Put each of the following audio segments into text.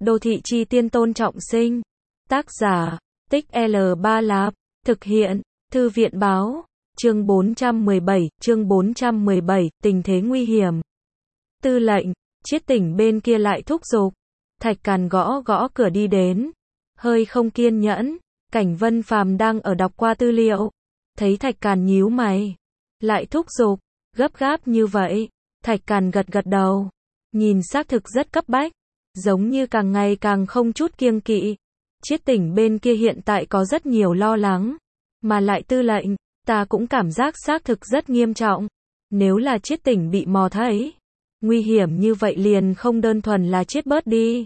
Đô thị chi tiên Tôn Trọng Sinh. Tác giả, Tích L3 Lạp. Thực hiện, Thư viện báo. Chương 417, tình thế nguy hiểm. Tư lệnh, Chiết Tỉnh bên kia lại thúc giục. Thạch Càn gõ gõ cửa đi đến. Hơi không kiên nhẫn, Cảnh Vân Phàm đang ở đọc qua tư liệu. Thấy Thạch Càn nhíu mày. Lại thúc giục, gấp gáp như vậy. Thạch Càn gật gật đầu. Nhìn xác thực rất cấp bách. Giống như càng ngày càng không chút kiêng kỵ. Chiết Tỉnh bên kia hiện tại có rất nhiều lo lắng. Mà lại tư lệnh, ta cũng cảm giác xác thực rất nghiêm trọng. Nếu là Chiết Tỉnh bị mò thấy, nguy hiểm như vậy liền không đơn thuần là chết bớt đi.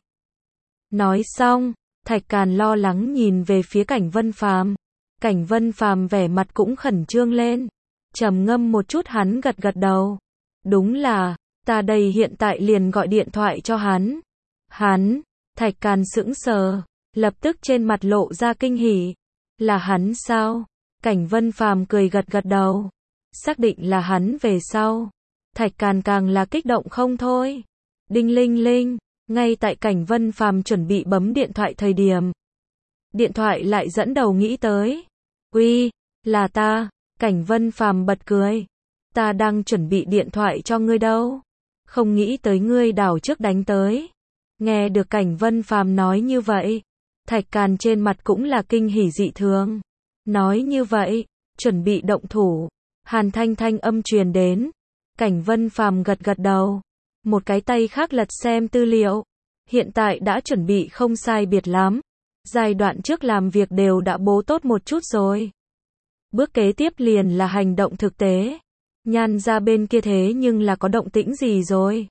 Nói xong, Thạch Càn lo lắng nhìn về phía Cảnh Vân Phàm. Cảnh Vân Phàm vẻ mặt cũng khẩn trương lên. Trầm ngâm một chút hắn gật gật đầu. Đúng là, ta đây hiện tại liền gọi điện thoại cho hắn. Hắn, Thạch Càn sững sờ, lập tức trên mặt lộ ra kinh hỉ. Là hắn sao? Cảnh Vân Phàm cười gật gật đầu. Xác định là hắn về sau. Thạch Càn càng là kích động không thôi. Đinh linh linh, ngay tại Cảnh Vân Phàm chuẩn bị bấm điện thoại thời điểm. Điện thoại lại dẫn đầu nghĩ tới. Uy, là ta. Cảnh Vân Phàm bật cười. Ta đang chuẩn bị điện thoại cho ngươi đâu. Không nghĩ tới ngươi đảo trước đánh tới. Nghe được Cảnh Vân Phàm nói như vậy, Thạch Càn trên mặt cũng là kinh hỉ dị thường. Nói như vậy, chuẩn bị động thủ. Hàn Thanh thanh âm truyền đến. Cảnh Vân Phàm gật gật đầu. Một cái tay khác lật xem tư liệu. Hiện tại đã chuẩn bị không sai biệt lắm. Giai đoạn trước làm việc đều đã bố tốt một chút rồi. Bước kế tiếp liền là hành động thực tế. Nhan ra bên kia thế nhưng là có động tĩnh gì rồi?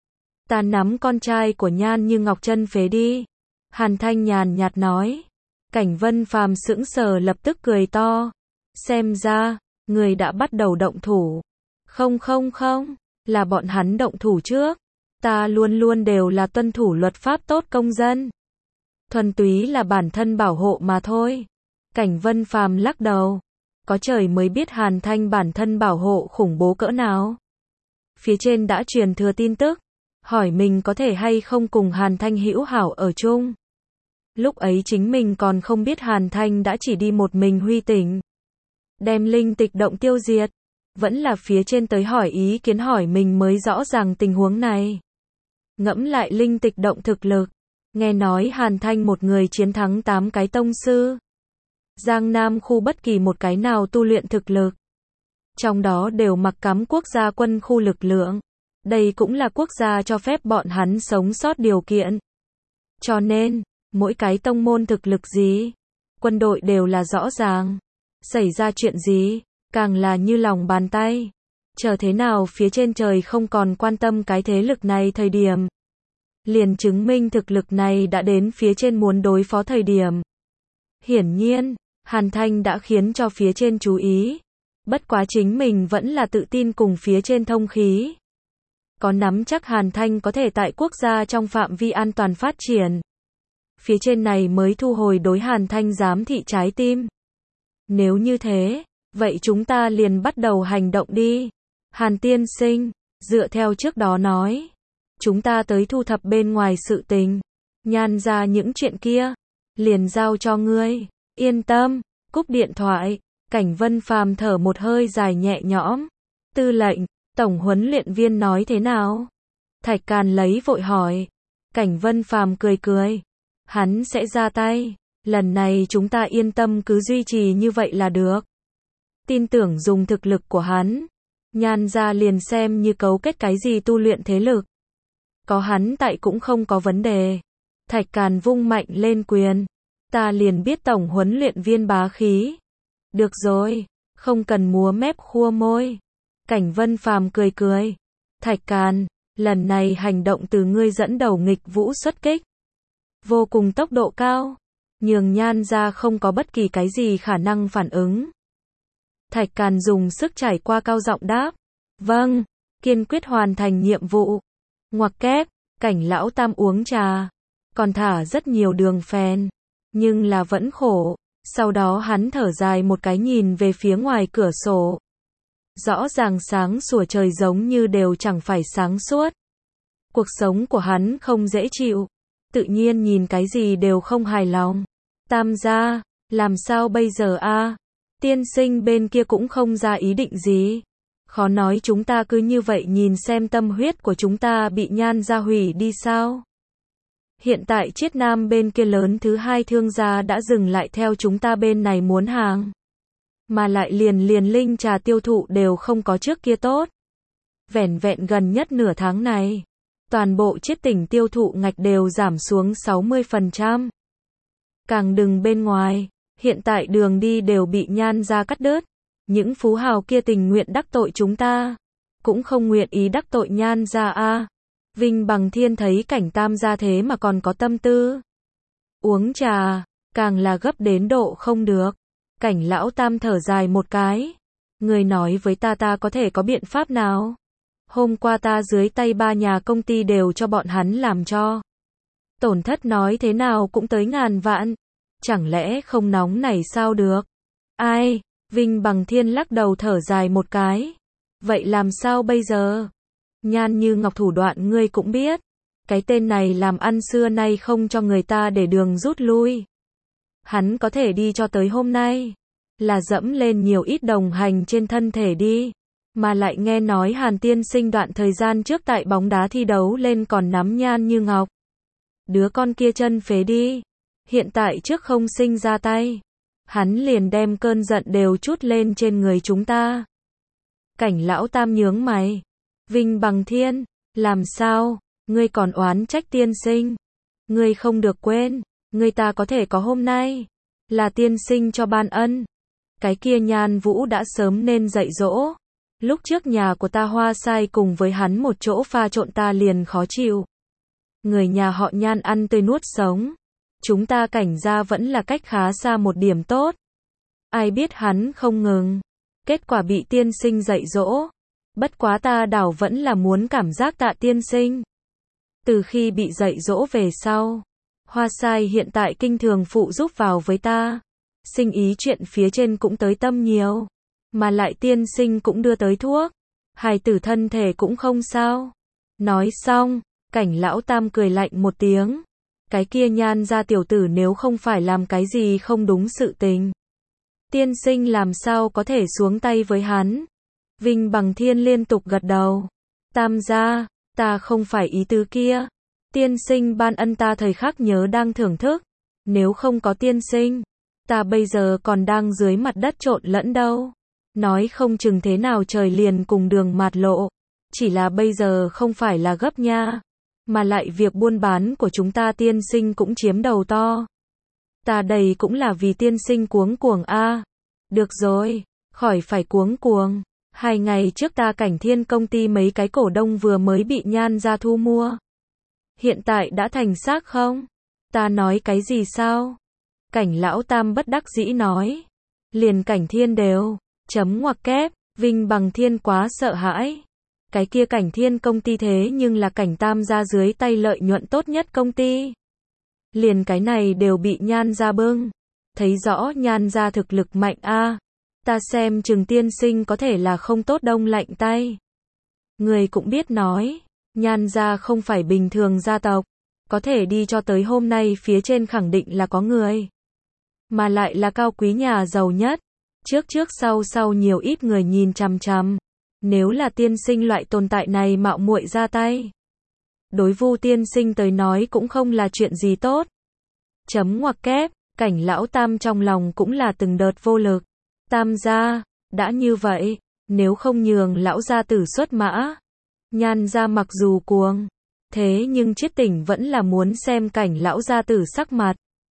Ta nắm con trai của Nhan Như Ngọc chân phế đi. Hàn Thanh nhàn nhạt nói. Cảnh Vân Phàm sững sờ lập tức cười to. Xem ra, người đã bắt đầu động thủ. Không, là bọn hắn động thủ trước. Ta luôn luôn đều là tuân thủ luật pháp tốt công dân. Thuần túy là bản thân bảo hộ mà thôi. Cảnh Vân Phàm lắc đầu. Có trời mới biết Hàn Thanh bản thân bảo hộ khủng bố cỡ nào. Phía trên đã truyền thừa tin tức. Hỏi mình có thể hay không cùng Hàn Thanh hữu hảo ở chung. Lúc ấy chính mình còn không biết Hàn Thanh đã chỉ đi một mình Huy Tỉnh. Đem linh tịch động tiêu diệt. Vẫn là phía trên tới hỏi ý kiến hỏi mình mới rõ ràng tình huống này. Ngẫm lại linh tịch động thực lực. Nghe nói Hàn Thanh một người chiến thắng 8 cái tông sư. Giang Nam khu bất kỳ một cái nào tu luyện thực lực. Trong đó đều mặc cắm quốc gia quân khu lực lượng. Đây cũng là quốc gia cho phép bọn hắn sống sót điều kiện. Cho nên, mỗi cái tông môn thực lực gì, quân đội đều là rõ ràng. Xảy ra chuyện gì, càng là như lòng bàn tay. Chờ thế nào phía trên trời không còn quan tâm cái thế lực này thời điểm. Liền chứng minh thực lực này đã đến phía trên muốn đối phó thời điểm. Hiển nhiên, Hàn Thanh đã khiến cho phía trên chú ý. Bất quá chính mình vẫn là tự tin cùng phía trên thông khí. Có nắm chắc Hàn Thanh có thể tại quốc gia trong phạm vi an toàn phát triển. Phía trên này mới thu hồi đối Hàn Thanh giám thị trái tim. Nếu như thế, vậy chúng ta liền bắt đầu hành động đi. Hàn tiên sinh, dựa theo trước đó nói. Chúng ta tới thu thập bên ngoài sự tình. Nhan ra những chuyện kia. Liền giao cho ngươi. Yên tâm, cúp điện thoại. Cảnh Vân Phàm thở một hơi dài nhẹ nhõm. Tư lệnh, tổng huấn luyện viên nói thế nào? Thạch Càn lấy vội hỏi. Cảnh Vân Phàm cười cười. Hắn sẽ ra tay. Lần này chúng ta yên tâm cứ duy trì như vậy là được. Tin tưởng dùng thực lực của hắn. Nhan ra liền xem như cấu kết cái gì tu luyện thế lực. Có hắn tại cũng không có vấn đề. Thạch Càn vung mạnh lên quyền. Ta liền biết tổng huấn luyện viên bá khí. Được rồi, không cần múa mép khua môi. Cảnh Vân Phàm cười cười. Thạch Càn, lần này hành động từ ngươi dẫn đầu nghịch vũ xuất kích. Vô cùng tốc độ cao. Nhường Nhan ra không có bất kỳ cái gì khả năng phản ứng. Thạch Càn dùng sức trải qua cao giọng đáp. Vâng, kiên quyết hoàn thành nhiệm vụ. Ngoặc kép, Cảnh lão tam uống trà. Còn thả rất nhiều đường phèn. Nhưng là vẫn khổ. Sau đó hắn thở dài một cái nhìn về phía ngoài cửa sổ. Rõ ràng sáng sủa trời giống như đều chẳng phải sáng suốt. Cuộc sống của hắn không dễ chịu. tự nhiên nhìn cái gì đều không hài lòng. Tam gia, làm sao bây giờ a? Tiên sinh bên kia cũng không ra ý định gì. Khó nói chúng ta cứ như vậy nhìn xem tâm huyết của chúng ta bị Nhan gia hủy đi sao? Hiện tại Chiết Nam bên kia lớn thứ hai thương gia đã dừng lại theo chúng ta bên này muốn hàng. Mà lại liền linh trà tiêu thụ đều không có trước kia tốt. Vẻn vẹn gần nhất nửa tháng này, toàn bộ Chiết tỉnh tiêu thụ ngạch đều giảm xuống 60%. Càng đừng bên ngoài, hiện tại đường đi đều bị Nhan gia cắt đứt. Những phú hào kia tình nguyện đắc tội chúng ta, cũng không nguyện ý đắc tội Nhan gia a. Vinh Bằng Thiên thấy cảnh Tam gia thế mà còn có tâm tư. Uống trà, càng là gấp đến độ không được. Cảnh lão Tam thở dài một cái. Người nói với ta có thể có biện pháp nào? Hôm qua ta dưới tay 3 nhà công ty đều cho bọn hắn làm cho. Tổn thất nói thế nào cũng tới ngàn vạn. Chẳng lẽ không nóng này sao được? Ai? Vinh Bằng Thiên lắc đầu thở dài một cái. Vậy làm sao bây giờ? Nhan Như Ngọc thủ đoạn ngươi cũng biết. Cái tên này làm ăn xưa nay không cho người ta để đường rút lui. Hắn có thể đi cho tới hôm nay. Là dẫm lên nhiều ít đồng hành trên thân thể đi. Mà lại nghe nói Hàn tiên sinh đoạn thời gian trước tại bóng đá thi đấu lên còn nắm Nhan Như Ngọc. Đứa con kia chân phế đi. Hiện tại trước không sinh ra tay. Hắn liền đem cơn giận đều trút lên trên người chúng ta. Cảnh lão Tam nhướng mày. Vinh Bằng Thiên, làm sao? Ngươi còn oán trách tiên sinh. Ngươi không được quên, ngươi ta có thể có hôm nay. Là tiên sinh cho ban ân. Cái kia Nhan Vũ đã sớm nên dạy dỗ. Lúc trước nhà của ta Hoa Sai cùng với hắn một chỗ pha trộn ta liền khó chịu. Người nhà họ Nhan ăn tươi nuốt sống. Chúng ta Cảnh gia vẫn là cách khá xa một điểm tốt. Ai biết hắn không ngừng. Kết quả bị tiên sinh dạy dỗ. Bất quá ta đảo vẫn là muốn cảm giác tạ tiên sinh. Từ khi bị dạy dỗ về sau, Hoa Sai hiện tại kinh thường phụ giúp vào với ta. Sinh ý chuyện phía trên cũng tới tâm nhiều. Mà lại tiên sinh cũng đưa tới thuốc. Hài tử thân thể cũng không sao. Nói xong, Cảnh lão Tam cười lạnh một tiếng. Cái kia Nhan gia tiểu tử nếu không phải làm cái gì không đúng sự tình. Tiên sinh làm sao có thể xuống tay với hắn. Vinh Bằng Thiên liên tục gật đầu. Tam gia, ta không phải ý tứ kia. Tiên sinh ban ân ta thời khắc nhớ đang thưởng thức. Nếu không có tiên sinh, ta bây giờ còn đang dưới mặt đất trộn lẫn đâu. Nói không chừng thế nào trời liền cùng đường mạt lộ. Chỉ là bây giờ không phải là gấp nha. Mà lại việc buôn bán của chúng ta tiên sinh cũng chiếm đầu to. Ta đây cũng là vì tiên sinh cuống cuồng a. Được rồi, khỏi phải cuống cuồng. 2 ngày trước ta Cảnh Thiên công ty mấy cái cổ đông vừa mới bị Nhan gia thu mua. Hiện tại đã thành xác không? Ta nói cái gì sao? Cảnh lão Tam bất đắc dĩ nói. Liền Cảnh Thiên đều. Chấm ngoặc kép. Vinh Bằng Thiên quá sợ hãi. Cái kia Cảnh Thiên công ty thế nhưng là Cảnh Tam gia dưới tay lợi nhuận tốt nhất công ty. Liền cái này đều bị Nhan gia bưng. Thấy rõ Nhan gia thực lực mạnh a. Ta xem chừng tiên sinh có thể là không tốt đông lạnh tay. Người cũng biết nói, Nhan gia không phải bình thường gia tộc. Có thể đi cho tới hôm nay phía trên khẳng định là có người. Mà lại là cao quý nhà giàu nhất. Trước sau nhiều ít người nhìn chằm chằm. Nếu là tiên sinh loại tồn tại này mạo muội ra tay. Đối Vu tiên sinh tới nói cũng không là chuyện gì tốt. Chấm ngoặc kép, Cảnh lão Tam trong lòng cũng là từng đợt vô lực. Tam gia, đã như vậy, nếu không nhường lão gia tử xuất mã. Nhan gia mặc dù cuồng, thế nhưng Chiết tỉnh vẫn là muốn xem Cảnh lão gia tử sắc mặt.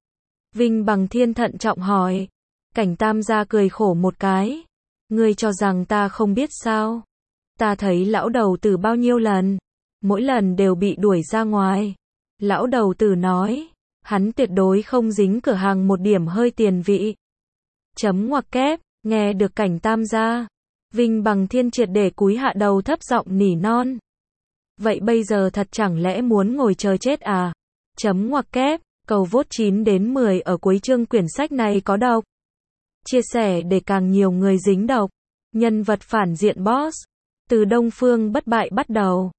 Vinh Bằng Thiên thận trọng hỏi. Cảnh Tam gia cười khổ một cái. Ngươi cho rằng ta không biết sao? Ta thấy lão đầu tử bao nhiêu lần, mỗi lần đều bị đuổi ra ngoài. Lão đầu tử nói, hắn tuyệt đối không dính cửa hàng một điểm hơi tiền vị. Chấm ngoặc kép, nghe được Cảnh Tam gia. Vinh Bằng Thiên triệt để cúi hạ đầu thấp giọng nỉ non. Vậy bây giờ thật chẳng lẽ muốn ngồi chờ chết à? Chấm ngoặc kép, cầu vote 9 đến 10 ở cuối chương quyển sách này có độc. Chia sẻ để càng nhiều người dính độc. Nhân vật phản diện boss. Từ Đông Phương bất bại bắt đầu.